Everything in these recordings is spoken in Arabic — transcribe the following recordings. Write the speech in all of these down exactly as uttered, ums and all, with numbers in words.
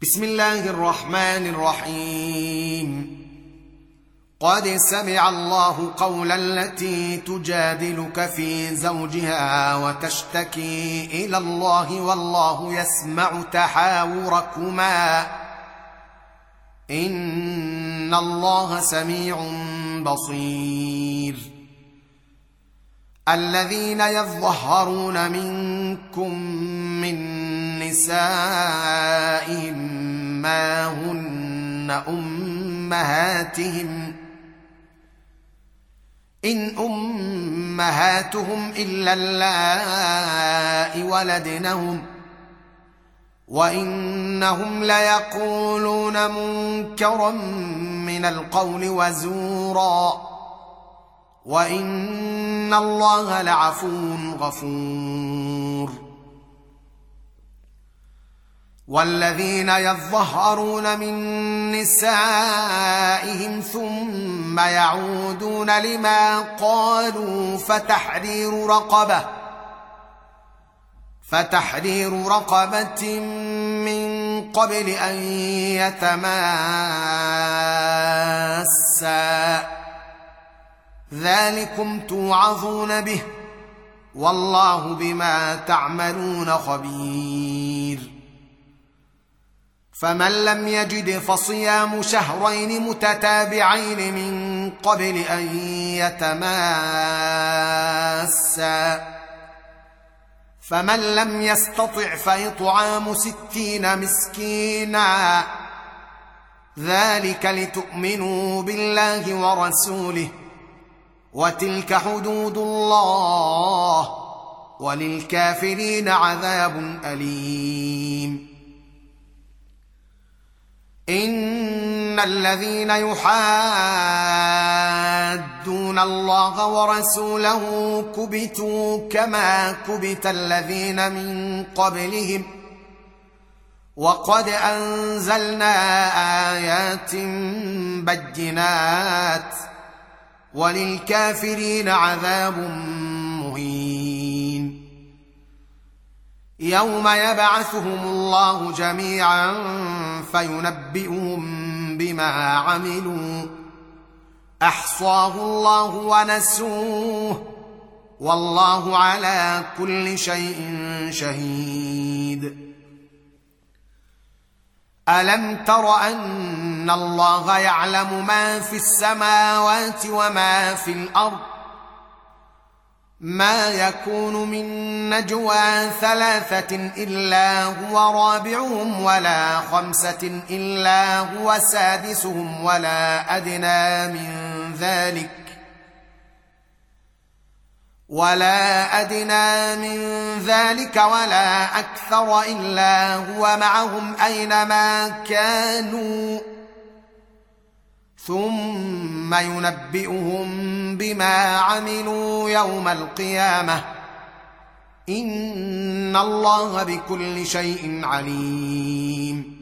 بسم الله الرحمن الرحيم. قد سمع الله قول التي تجادلك في زوجها وتشتكي إلى الله والله يسمع تحاوركما إن الله سميع بصير. الذين يظهرون منكم من نسائهم ما هن أمهاتهم إن أمهاتهم إلا اللائي ولدنهم وإنهم ليقولون منكرا من القول وزورا وإن الله لعفو غفور. والذين يظهرون من نسائهم ثم يعودون لما قالوا فتحرير رقبة فتحرير رقبة من قبل أن يتماسا ذلكم توعظون به والله بما تعملون خبير. فمن لم يجد فصيام شهرين متتابعين من قبل أن يتماسا فمن لم يستطع فإطعام ستين مسكينا ذلك لتؤمنوا بالله ورسوله وتلك حدود الله وللكافرين عذاب أليم. إن الذين يحادون الله ورسوله كبتوا كما كبت الذين من قبلهم وقد أنزلنا آيات بينات وللكافرين عذاب مهين. يوم يبعثهم الله جميعا فينبئهم بما عملوا أحصاه الله ونسوه والله على كل شيء شهيد. ألم تر أن الله يعلم ما في السماوات وما في الأرض ما يكون من نجوى ثلاثة إلا هو رابعهم ولا خمسة إلا هو سادسهم ولا أدنى من ذلك ولا أدنى من ذلك ولا أكثر إلا هو معهم أينما كانوا ثم ينبئهم بما عملوا يوم القيامة إن الله بكل شيء عليم.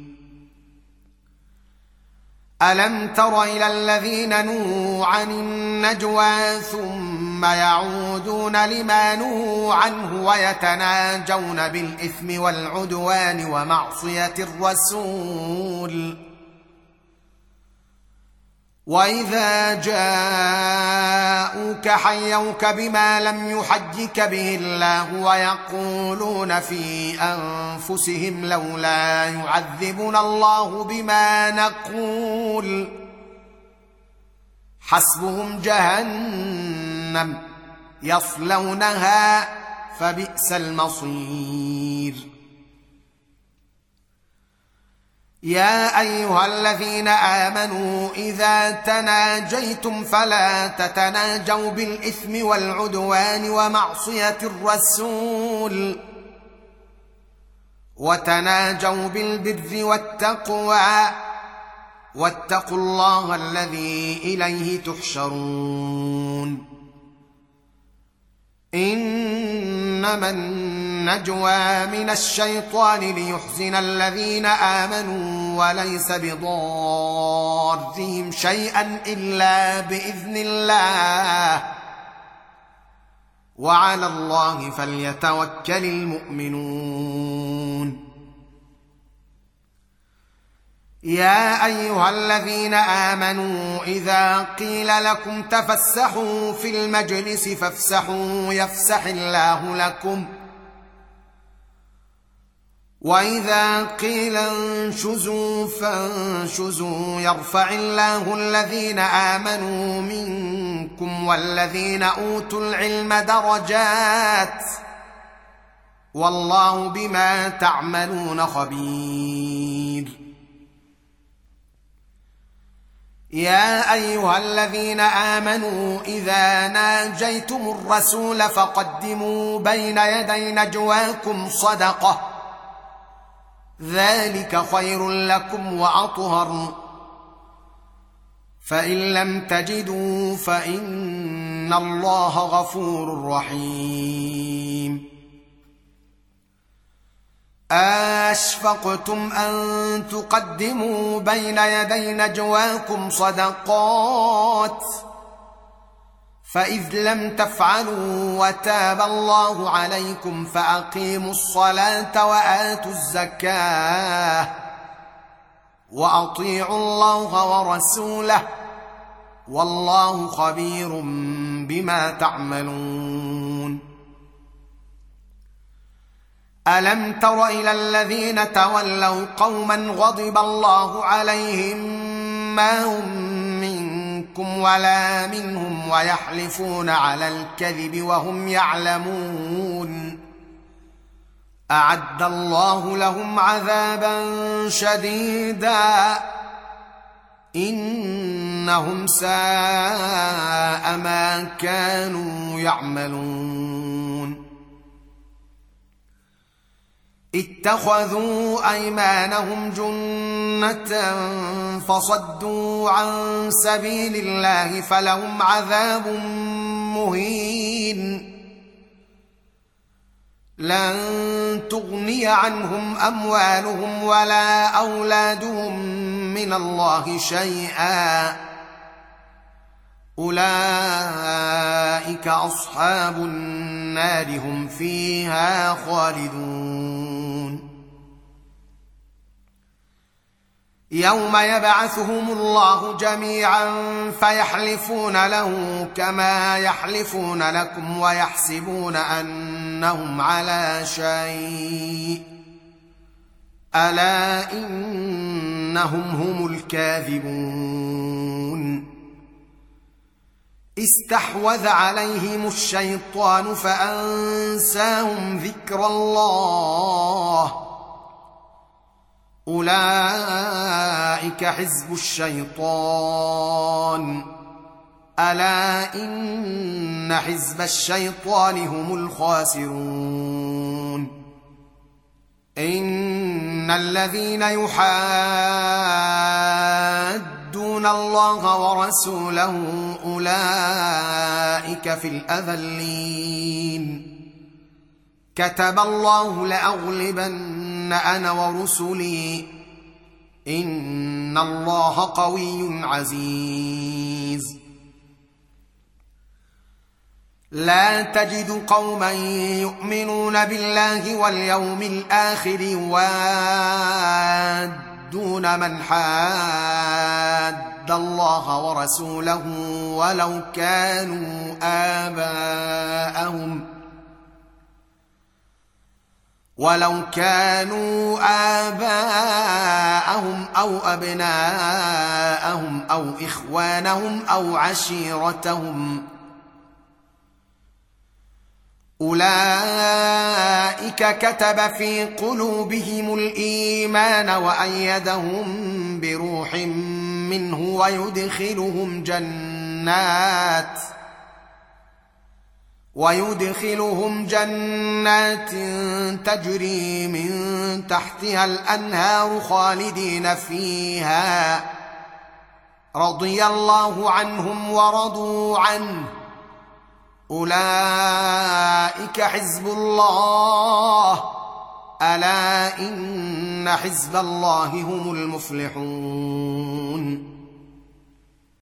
ألم تر إلى الذين نهوا عن النجوى ثم يعودون لما نهوا عنه ويتناجون بالإثم والعدوان ومعصية الرسول وإذا جاءوك حيوك بما لم يحيك به الله ويقولون في أنفسهم لولا يعذبنا الله بما نقول حسبهم جهنم يصلونها فبئس المصير. يا أيها الذين آمنوا إذا تناجيتم فلا تتناجوا بالإثم والعدوان ومعصية الرسول وتناجوا بالبر والتقوى واتقوا الله الذي إليه تحشرون. إنما النجوى من الشيطان ليحزن الذين آمنوا وليس بضارهم شيئا إلا بإذن الله وعلى الله فليتوكل المؤمنون. يا ايها الذين امنوا اذا قيل لكم تفسحوا في المجلس فافسحوا يفسح الله لكم واذا قيل انشزوا فانشزوا يرفع الله الذين امنوا منكم والذين اوتوا العلم درجات والله بما تعملون خبير. يا ايها الذين امنوا اذا ناجيتم الرسول فقدموا بين يدي نجواكم صدقه ذلك خير لكم واطهر فان لم تجدوا فان الله غفور رحيم. أشفقتم أن تقدموا بين يدي نجواكم صدقات فإذ لم تفعلوا وتاب الله عليكم فأقيموا الصلاة وآتوا الزكاة وأطيعوا الله ورسوله والله خبير بما تعملون. ألم تر إلى الذين تولوا قوما غضب الله عليهم ما هم منكم ولا منهم ويحلفون على الكذب وهم يعلمون أعد الله لهم عذابا شديدا إنهم ساء ما كانوا يعملون. اتخذوا أيمانهم جنة فصدوا عن سبيل الله فلهم عذاب مهين لن تغني عنهم أموالهم ولا أولادهم من الله شيئا أولئك أصحاب النار هم فيها خالدون. يوم يبعثهم الله جميعا فيحلفون له كما يحلفون لكم ويحسبون أنهم على شيء ألا إنهم هم الكاذبون. استحوذ عليهم الشيطان فأنساهم ذكر الله أولئك حزب الشيطان ألا إن حزب الشيطان هم الخاسرون. إن الذين يحادون الله ورسوله أولئك في الأذلين كتب الله لأغلبن أنا ورسلي إن الله قوي عزيز. لا تجد قوما يؤمنون بالله واليوم الآخر يوادون من حاد الله ورسوله ولو كانوا آباءهم ولو كانوا آباءهم أو أبناءهم أو إخوانهم أو عشيرتهم أولئك كتب في قلوبهم الإيمان وأيدهم بروح منه ويدخلهم جنات ويدخلهم جنات تجري من تحتها الأنهار خالدين فيها رضي الله عنهم ورضوا عنه أولئك حزب الله ألا إن حزب الله هم المفلحون.